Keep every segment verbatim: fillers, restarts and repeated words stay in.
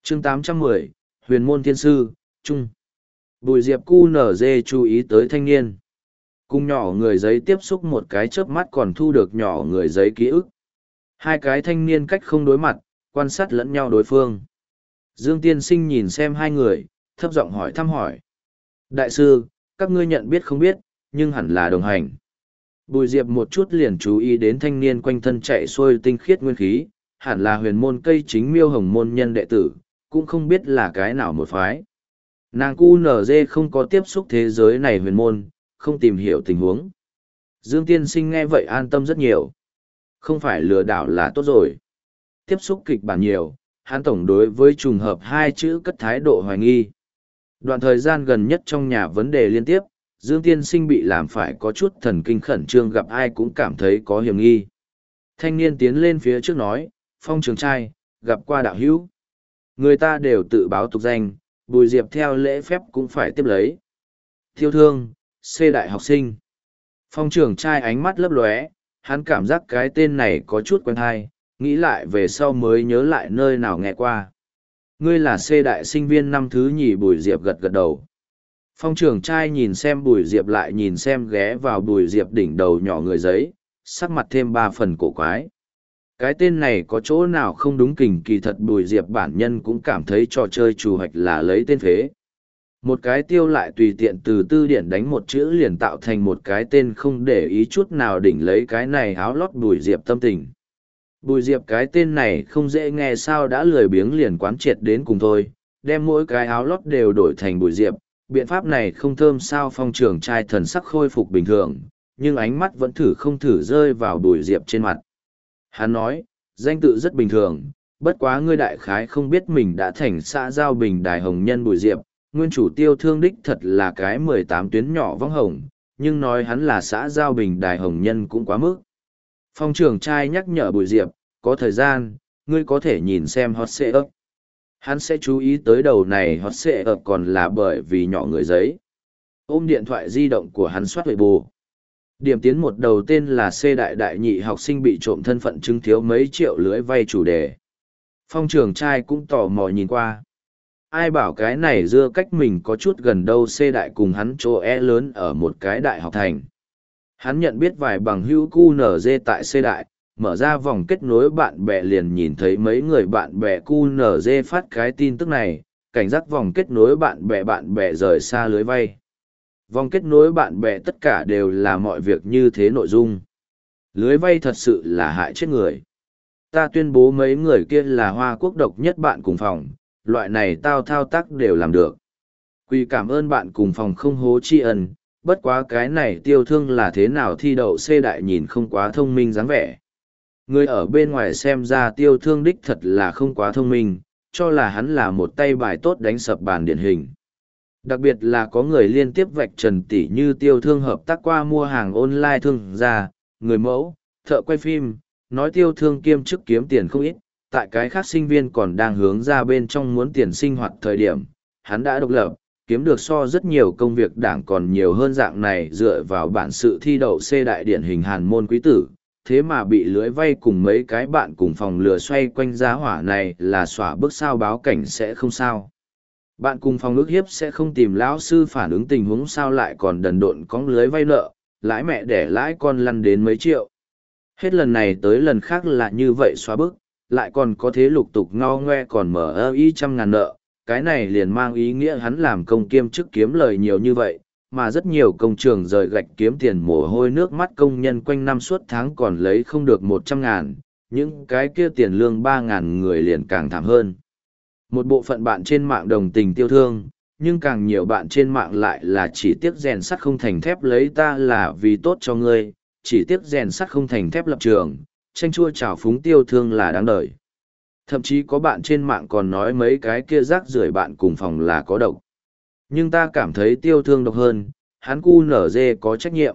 chương tám trăm mười, Huyền môn thiên sư, Trung. Bùi Diệp cu nở dê chú ý tới thanh niên. Cùng nhỏ người giấy tiếp xúc một cái chớp mắt còn thu được nhỏ người giấy ký ức. Hai cái thanh niên cách không đối mặt, quan sát lẫn nhau đối phương. Dương Tiên Sinh nhìn xem hai người, thấp giọng hỏi thăm hỏi. Đại sư, các ngươi nhận biết không biết, nhưng hẳn là đồng hành. Bùi Diệp một chút liền chú ý đến thanh niên quanh thân chạy xuôi tinh khiết nguyên khí, hẳn là huyền môn cây chính miêu hồng môn nhân đệ tử, cũng không biết là cái nào một phái. Nàng cu nở dê không có tiếp xúc thế giới này huyền môn, không tìm hiểu tình huống. Dương Tiên Sinh nghe vậy an tâm rất nhiều. Không phải lừa đảo là tốt rồi. Tiếp xúc kịch bản nhiều, hắn tổng đối với trùng hợp hai chữ cất thái độ hoài nghi. Đoạn thời gian gần nhất trong nhà vấn đề liên tiếp, Dương Tiên Sinh bị làm phải có chút thần kinh khẩn trương, gặp ai cũng cảm thấy có hiểm nghi. Thanh niên tiến lên phía trước nói, Phong Trường trai, gặp qua đạo hữu. Người ta đều tự báo tục danh, Bùi Diệp theo lễ phép cũng phải tiếp lấy. Tiêu thương, C đại học sinh. Phong Trường trai ánh mắt lấp lóe, hắn cảm giác cái tên này có chút quen hay, nghĩ lại về sau mới nhớ lại nơi nào nghe qua. Ngươi là C đại sinh viên năm thứ nhì. Bùi Diệp gật gật đầu. Phong Trường trai nhìn xem Bùi Diệp lại nhìn xem ghé vào Bùi Diệp đỉnh đầu nhỏ người giấy, sắc mặt thêm ba phần cổ quái. Cái tên này có chỗ nào không đúng, kình kỳ thật Bùi Diệp bản nhân cũng cảm thấy trò chơi trù hoạch là lấy tên phế. Một cái tiêu lại tùy tiện từ tư điển đánh một chữ liền tạo thành một cái tên không để ý chút nào, đỉnh lấy cái này áo lót Bùi Diệp tâm tình. Bùi Diệp cái tên này không dễ nghe sao đã lười biếng liền quán triệt đến cùng thôi, đem mỗi cái áo lót đều đổi thành Bùi Diệp. Biện pháp này không thơm sao. Phong Trường trai thần sắc khôi phục bình thường, nhưng ánh mắt vẫn thử không thử rơi vào Bùi Diệp trên mặt. Hắn nói, danh tự rất bình thường, bất quá ngươi đại khái không biết mình đã thành xã giao bình đài hồng nhân Bùi Diệp, nguyên chủ tiêu thương đích thật là cái mười tám tuyến nhỏ vong hồng, nhưng nói hắn là xã giao bình đài hồng nhân cũng quá mức. Phong Trường trai nhắc nhở Bùi Diệp, có thời gian, ngươi có thể nhìn xem hot xệ ấp. Hắn sẽ chú ý tới đầu này hot xệ ấp còn là bởi vì nhỏ người giấy. Ôm điện thoại di động của hắn soát huệ bù. Điểm tiến một đầu tên là C đại đại nhị học sinh bị trộm thân phận chứng thiếu mấy triệu lưới vay chủ đề. Phong Trường trai cũng tò mò nhìn qua. Ai bảo cái này dưa cách mình có chút gần đâu, C đại cùng hắn chỗ E lớn ở một cái đại học thành. Hắn nhận biết vài bằng hữu cu nở dê tại C đại, mở ra vòng kết nối bạn bè liền nhìn thấy mấy người bạn bè cu nở dê phát cái tin tức này, cảnh giác vòng kết nối bạn bè bạn bè rời xa lưới vay. Vòng kết nối bạn bè tất cả đều là mọi việc như thế nội dung. Lưới vay thật sự là hại chết người. Ta tuyên bố mấy người kia là hoa quốc độc nhất bạn cùng phòng, loại này tao thao tác đều làm được. Quy cảm ơn bạn cùng phòng không hố tri ân, bất quá cái này tiêu thương là thế nào thi đậu C đại nhìn không quá thông minh dáng vẻ. Người ở bên ngoài xem ra tiêu thương đích thật là không quá thông minh, cho là hắn là một tay bài tốt đánh sập bàn điển hình. Đặc biệt là có người liên tiếp vạch trần tỉ như tiêu thương hợp tác qua mua hàng online thương gia, người mẫu, thợ quay phim, nói tiêu thương kiêm chức kiếm tiền không ít, tại cái khác sinh viên còn đang hướng ra bên trong muốn tiền sinh hoạt thời điểm, hắn đã độc lập, kiếm được so rất nhiều công việc đảng còn nhiều hơn dạng này dựa vào bản sự thi đậu C đại điển hình hàn môn quý tử, thế mà bị lưới vay cùng mấy cái bạn cùng phòng lừa xoay quanh giá hỏa này là xỏa bước sao báo cảnh sẽ không sao. Bạn cùng phòng ước hiếp sẽ không tìm lão sư phản ứng tình huống sao lại còn đần độn cóng lưới vay nợ, lãi mẹ để lãi con lăn đến mấy triệu. Hết lần này tới lần khác là như vậy xóa bước, lại còn có thế lục tục ngao ngoe còn mở ơ y trăm ngàn nợ, cái này liền mang ý nghĩa hắn làm công kiêm chức kiếm lời nhiều như vậy, mà rất nhiều công trường rời gạch kiếm tiền mồ hôi nước mắt công nhân quanh năm suốt tháng còn lấy không được một trăm ngàn, những cái kia tiền lương ba ngàn người liền càng thảm hơn. Một bộ phận bạn trên mạng đồng tình tiêu thương, nhưng càng nhiều bạn trên mạng lại là chỉ tiếc rèn sắt không thành thép lấy ta là vì tốt cho ngươi, chỉ tiếc rèn sắt không thành thép lập trường, tranh chua trào phúng tiêu thương là đáng đời. Thậm chí có bạn trên mạng còn nói mấy cái kia rác rưởi bạn cùng phòng là có độc. Nhưng ta cảm thấy tiêu thương độc hơn, hắn cu nở dê có trách nhiệm.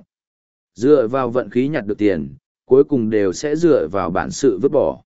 Dựa vào vận khí nhặt được tiền, cuối cùng đều sẽ dựa vào bản sự vứt bỏ.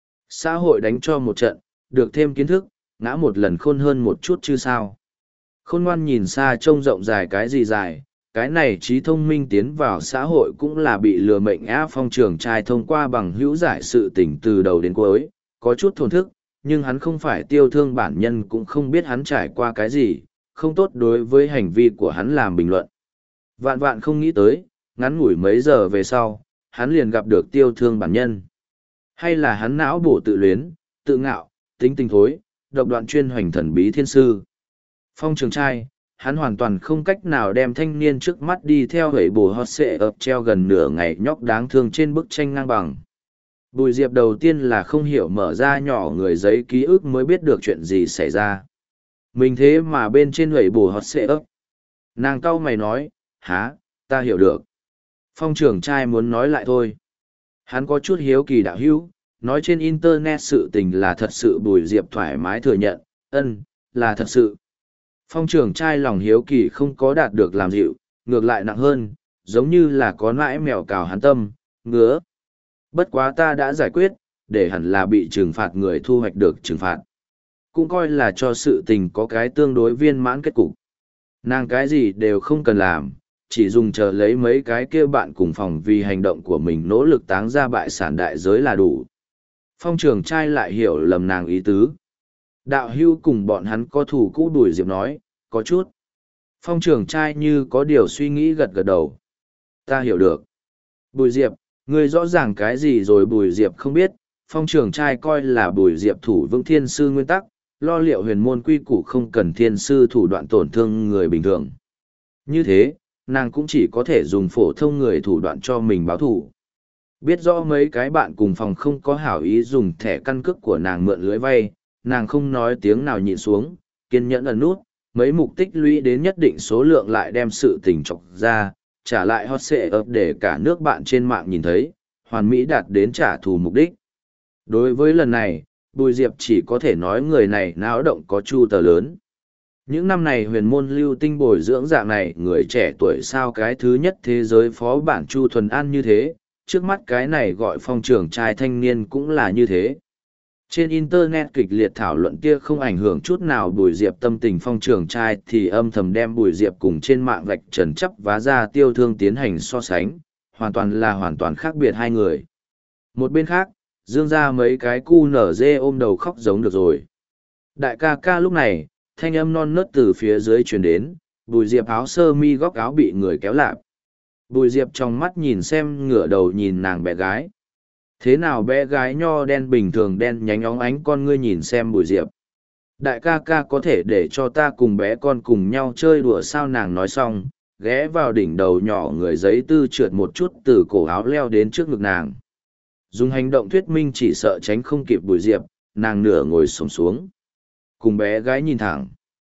Xã hội đánh cho một trận, được thêm kiến thức, ngã một lần khôn hơn một chút chứ sao. Khôn ngoan nhìn xa trông rộng dài cái gì dài, cái này trí thông minh tiến vào xã hội cũng là bị lừa mệnh á. Phong Trường trai thông qua bằng hữu giải sự tình từ đầu đến cuối, có chút thổn thức, nhưng hắn không phải tiêu thương bản nhân cũng không biết hắn trải qua cái gì, không tốt đối với hành vi của hắn làm bình luận. Vạn vạn không nghĩ tới, ngắn ngủi mấy giờ về sau, hắn liền gặp được tiêu thương bản nhân. Hay là hắn não bổ tự luyến, tự ngạo, tính tình thối, độc đoạn chuyên hoành thần bí thiên sư. Phong Trường Trai, hắn hoàn toàn không cách nào đem thanh niên trước mắt đi theo hẩy bồ hot xệ ập treo gần nửa ngày nhóc đáng thương trên bức tranh ngang bằng. Bùi Diệp đầu tiên là không hiểu mở ra nhỏ người giấy ký ức mới biết được chuyện gì xảy ra. Mình thế mà bên trên hẩy bồ hot xệ ấp. Nàng cau mày nói, há, ta hiểu được. Phong Trường Trai muốn nói lại thôi. Hắn có chút hiếu kỳ đạo hữu, nói trên internet sự tình là thật sự. Bùi Diệp thoải mái thừa nhận, ân, là thật sự. Phong Trường Trai lòng hiếu kỳ không có đạt được làm dịu, ngược lại nặng hơn, giống như là có nãi mèo cào hắn tâm, ngứa. Bất quá ta đã giải quyết, để hẳn là bị trừng phạt người thu hoạch được trừng phạt. Cũng coi là cho sự tình có cái tương đối viên mãn kết cục. Nàng cái gì đều không cần làm, chỉ dùng chờ lấy mấy cái kia bạn cùng phòng vì hành động của mình nỗ lực táng ra bại sản đại giới là đủ. Phong Trường Trai lại hiểu lầm nàng ý tứ. Đạo hưu cùng bọn hắn có thủ cũ. Bùi Diệp nói, có chút. Phong Trường Trai như có điều suy nghĩ gật gật đầu. Ta hiểu được. Bùi Diệp, ngươi rõ ràng cái gì rồi? Bùi Diệp không biết. Phong Trường Trai coi là Bùi Diệp thủ vững thiên sư nguyên tắc, lo liệu huyền môn quy củ không cần thiên sư thủ đoạn tổn thương người bình thường. Như thế, nàng cũng chỉ có thể dùng phổ thông người thủ đoạn cho mình báo thủ. Biết rõ mấy cái bạn cùng phòng không có hảo ý dùng thẻ căn cước của nàng mượn lưới vay, nàng không nói tiếng nào nhịn xuống, kiên nhẫn ẩn nút, mấy mục tích lũy đến nhất định số lượng lại đem sự tình chọc ra, trả lại hot xệ ập để cả nước bạn trên mạng nhìn thấy, hoàn mỹ đạt đến trả thù mục đích. Đối với lần này, Bùi Diệp chỉ có thể nói người này náo động có chu tờ lớn. Những năm này huyền môn lưu tinh bồi dưỡng dạng này người trẻ tuổi sao cái thứ nhất thế giới phó bản Chu Thuần An như thế, trước mắt cái này gọi Phong Trường Trai thanh niên cũng là như thế. Trên internet kịch liệt thảo luận kia không ảnh hưởng chút nào Bùi Diệp tâm tình. Phong Trường Trai thì âm thầm đem Bùi Diệp cùng trên mạng vạch trần chấp vá ra tiêu thương tiến hành so sánh, hoàn toàn là hoàn toàn khác biệt hai người. Một bên khác, dương ra mấy cái cu nở dê ôm đầu khóc giống được rồi. Đại ca ca lúc này, thanh âm non nớt từ phía dưới truyền đến, Bùi Diệp áo sơ mi góc áo bị người kéo lạp. Bùi Diệp trong mắt nhìn xem, ngửa đầu nhìn nàng bé gái. Thế nào bé gái nho đen bình thường đen nhánh óng ánh con ngươi nhìn xem Bùi Diệp. Đại ca ca có thể để cho ta cùng bé con cùng nhau chơi đùa sao? Nàng nói xong, ghé vào đỉnh đầu nhỏ người giấy tư trượt một chút từ cổ áo leo đến trước ngực nàng. Dùng hành động thuyết minh chỉ sợ tránh không kịp Bùi Diệp, nàng nửa ngồi xổm xuống. Cùng bé gái nhìn thẳng.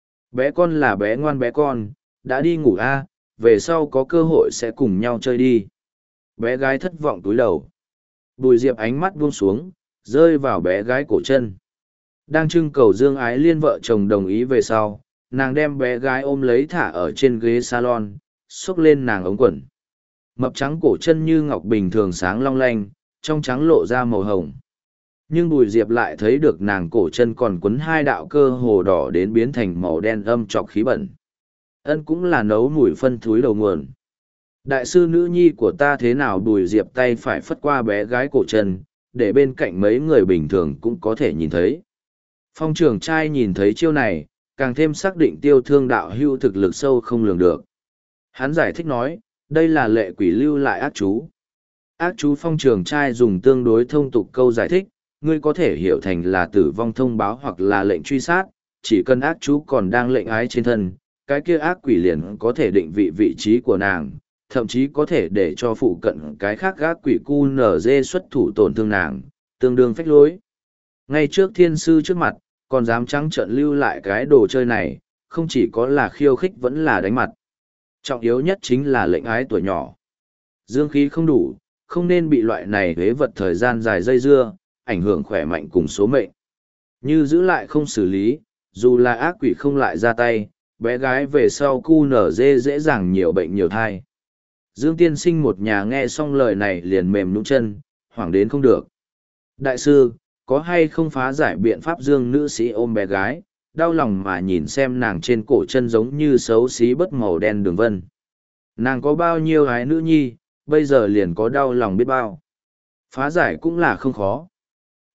Bé con là bé ngoan bé con, đã đi ngủ a, về sau có cơ hội sẽ cùng nhau chơi đi. Bé gái thất vọng túi đầu. Bùi Diệp ánh mắt buông xuống, rơi vào bé gái cổ chân. Đang trưng cầu Dương Ái Liên vợ chồng đồng ý về sau, nàng đem bé gái ôm lấy thả ở trên ghế salon, xốc lên nàng ống quần. Mập trắng cổ chân như ngọc bình thường sáng long lanh, trong trắng lộ ra màu hồng. Nhưng Bùi Diệp lại thấy được nàng cổ chân còn quấn hai đạo cơ hồ đỏ đến biến thành màu đen âm trọc khí bẩn. Ân cũng là nấu mùi phân thúi đầu nguồn. Đại sư nữ nhi của ta thế nào? Bùi Diệp tay phải phất qua bé gái cổ chân, để bên cạnh mấy người bình thường cũng có thể nhìn thấy. Phong Trường Trai nhìn thấy chiêu này, càng thêm xác định tiêu thương đạo hưu thực lực sâu không lường được. Hắn giải thích nói, đây là lệ quỷ lưu lại ác chú. Ác chú Phong Trường Trai dùng tương đối thông tục câu giải thích, ngươi có thể hiểu thành là tử vong thông báo hoặc là lệnh truy sát, chỉ cần ác chú còn đang lệnh ái trên thân, cái kia ác quỷ liền có thể định vị vị trí của nàng, thậm chí có thể để cho phụ cận cái khác ác quỷ cu nở dê xuất thủ tổn thương nàng, tương đương phách lối. Ngay trước thiên sư trước mặt, còn dám trắng trợn lưu lại cái đồ chơi này, không chỉ có là khiêu khích vẫn là đánh mặt. Trọng yếu nhất chính là lệnh ái tuổi nhỏ. Dương khí không đủ, không nên bị loại này huế vật thời gian dài dây dưa, ảnh hưởng khỏe mạnh cùng số mệnh. Như giữ lại không xử lý, dù là ác quỷ không lại ra tay, bé gái về sau cu nở dê dễ dàng nhiều bệnh nhiều thai. Dương tiên sinh một nhà nghe xong lời này liền mềm nhũn chân, hoảng đến không được. Đại sư, có hay không phá giải biện pháp? Dương nữ sĩ ôm bé gái, đau lòng mà nhìn xem nàng trên cổ chân giống như xấu xí bất màu đen đường vân. Nàng có bao nhiêu gái nữ nhi, bây giờ liền có đau lòng biết bao. Phá giải cũng là không khó.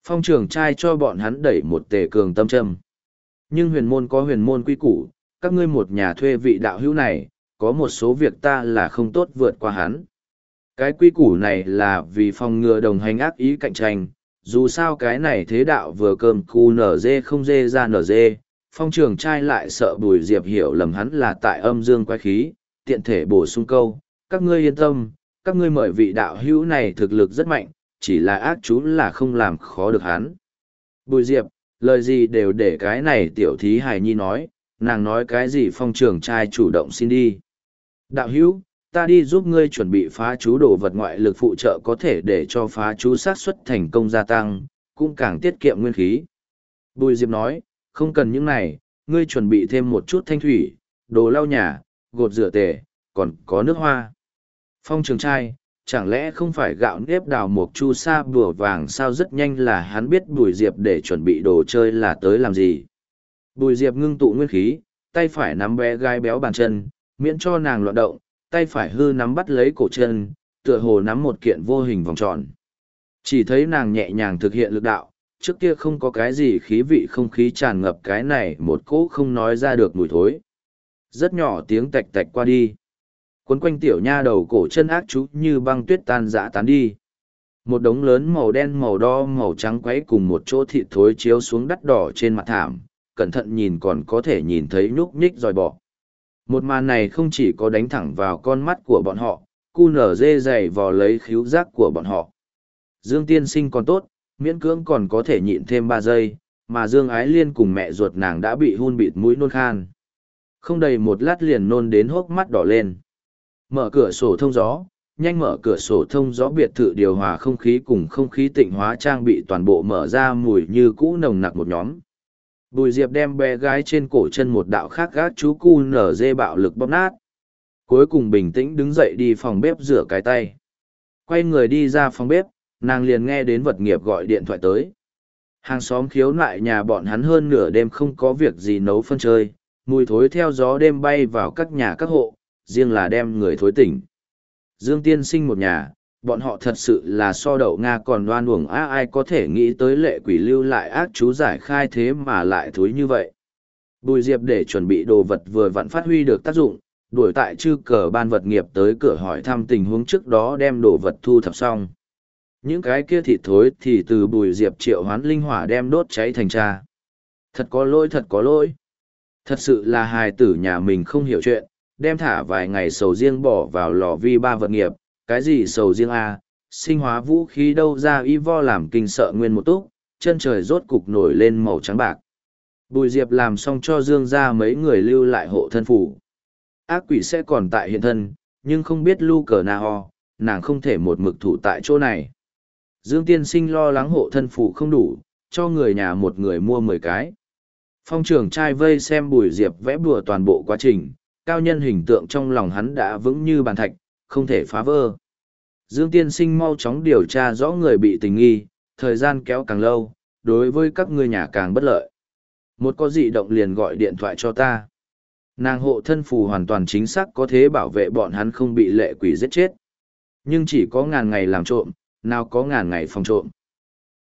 Phong trưởng trai cho bọn hắn đẩy một tề cường tâm châm. Nhưng huyền môn có huyền môn quy củ, các ngươi một nhà thuê vị đạo hữu này, có một số việc ta là không tốt vượt qua hắn. Cái quy củ này là vì phòng ngừa đồng hành ác ý cạnh tranh, dù sao cái này thế đạo vừa cơm khu nở dê không dê ra nở dê, phong trường trai lại sợ Bùi Diệp hiểu lầm hắn là tại âm dương quái khí, tiện thể bổ sung câu, các ngươi yên tâm, các ngươi mời vị đạo hữu này thực lực rất mạnh, chỉ là ác chú là không làm khó được hắn. Bùi Diệp, lời gì đều để cái này tiểu thí hài nhi nói, nàng nói cái gì phong trường trai chủ động xin đi. Đạo hữu, ta đi giúp ngươi chuẩn bị phá chú đồ vật ngoại lực phụ trợ có thể để cho phá chú xác suất thành công gia tăng, cũng càng tiết kiệm nguyên khí. Bùi Diệp nói, không cần những này, ngươi chuẩn bị thêm một chút thanh thủy, đồ lau nhà, gột rửa tề, còn có nước hoa. Phong trường trai, chẳng lẽ không phải gạo nếp đào một chu sa bùa vàng sao rất nhanh là hắn biết Bùi Diệp để chuẩn bị đồ chơi là tới làm gì. Bùi Diệp ngưng tụ nguyên khí, tay phải nắm bé gái béo bàn chân, miễn cho nàng loạn động, tay phải hư nắm bắt lấy cổ chân, tựa hồ nắm một kiện vô hình vòng tròn. Chỉ thấy nàng nhẹ nhàng thực hiện lực đạo, trước kia không có cái gì khí vị không khí tràn ngập cái này một cỗ không nói ra được mùi thối. Rất nhỏ tiếng tạch tạch qua đi. Quấn quanh tiểu nha đầu cổ chân ác chú như băng tuyết tan dã tán đi. Một đống lớn màu đen màu đo màu trắng quấy cùng một chỗ thịt thối chiếu xuống đắt đỏ trên mặt thảm, cẩn thận nhìn còn có thể nhìn thấy nhúc nhích dòi bọ. Một màn này không chỉ có đánh thẳng vào con mắt của bọn họ, cu nở dê dày vò lấy khíu giác của bọn họ. Dương tiên sinh còn tốt, miễn cưỡng còn có thể nhịn thêm ba giây, mà Dương Ái Liên cùng mẹ ruột nàng đã bị hun bịt mũi nôn khan. Không đầy một lát liền nôn đến hốc mắt đỏ lên. Mở cửa sổ thông gió, nhanh mở cửa sổ thông gió biệt thự điều hòa không khí cùng không khí tịnh hóa trang bị toàn bộ mở ra mùi như cũ nồng nặc một nhóm. Bùi Diệp đem bé gái trên cổ chân một đạo khác gác chú cu nở dê bạo lực bóp nát. Cuối cùng bình tĩnh đứng dậy đi phòng bếp rửa cái tay. Quay người đi ra phòng bếp, nàng liền nghe đến vật nghiệp gọi điện thoại tới. Hàng xóm khiếu nại nhà bọn hắn hơn nửa đêm không có việc gì nấu phân chơi, mùi thối theo gió đêm bay vào các nhà các hộ, riêng là đem người thối tỉnh. Dương tiên sinh một nhà, bọn họ thật sự là so đậu Nga còn đoan uổng á, ai có thể nghĩ tới lệ quỷ lưu lại ác chú giải khai thế mà lại thối như vậy. Bùi Diệp để chuẩn bị đồ vật vừa vặn phát huy được tác dụng, đuổi tại chư cờ ban vật nghiệp tới cửa hỏi thăm tình huống trước đó đem đồ vật thu thập xong. Những cái kia thịt thối thì từ Bùi Diệp triệu hoán linh hỏa đem đốt cháy thành tra. Thật có lỗi, thật có lỗi. Thật sự là hài tử nhà mình không hiểu chuyện, đem thả vài ngày sầu riêng bỏ vào lò vi ba vật nghiệp, cái gì sầu riêng a, sinh hóa vũ khí đâu ra y vo làm kinh sợ nguyên một túc, chân trời rốt cục nổi lên màu trắng bạc. Bùi Diệp làm xong cho Dương ra mấy người lưu lại hộ thân phủ. Ác quỷ sẽ còn tại hiện thân, nhưng không biết lu cờ na ho, nàng không thể một mực thủ tại chỗ này. Dương tiên sinh lo lắng hộ thân phủ không đủ, cho người nhà một người mua mười cái. Phong trưởng trai vây xem Bùi Diệp vẽ bùa toàn bộ quá trình, cao nhân hình tượng trong lòng hắn đã vững như bàn thạch, không thể phá vỡ. Dương tiên sinh mau chóng điều tra rõ người bị tình nghi, thời gian kéo càng lâu, đối với các ngươi nhà càng bất lợi. Một có dị động liền gọi điện thoại cho ta. Nàng hộ thân phù hoàn toàn chính xác có thể bảo vệ bọn hắn không bị lệ quỷ giết chết. Nhưng chỉ có ngàn ngày làm trộm, nào có ngàn ngày phòng trộm.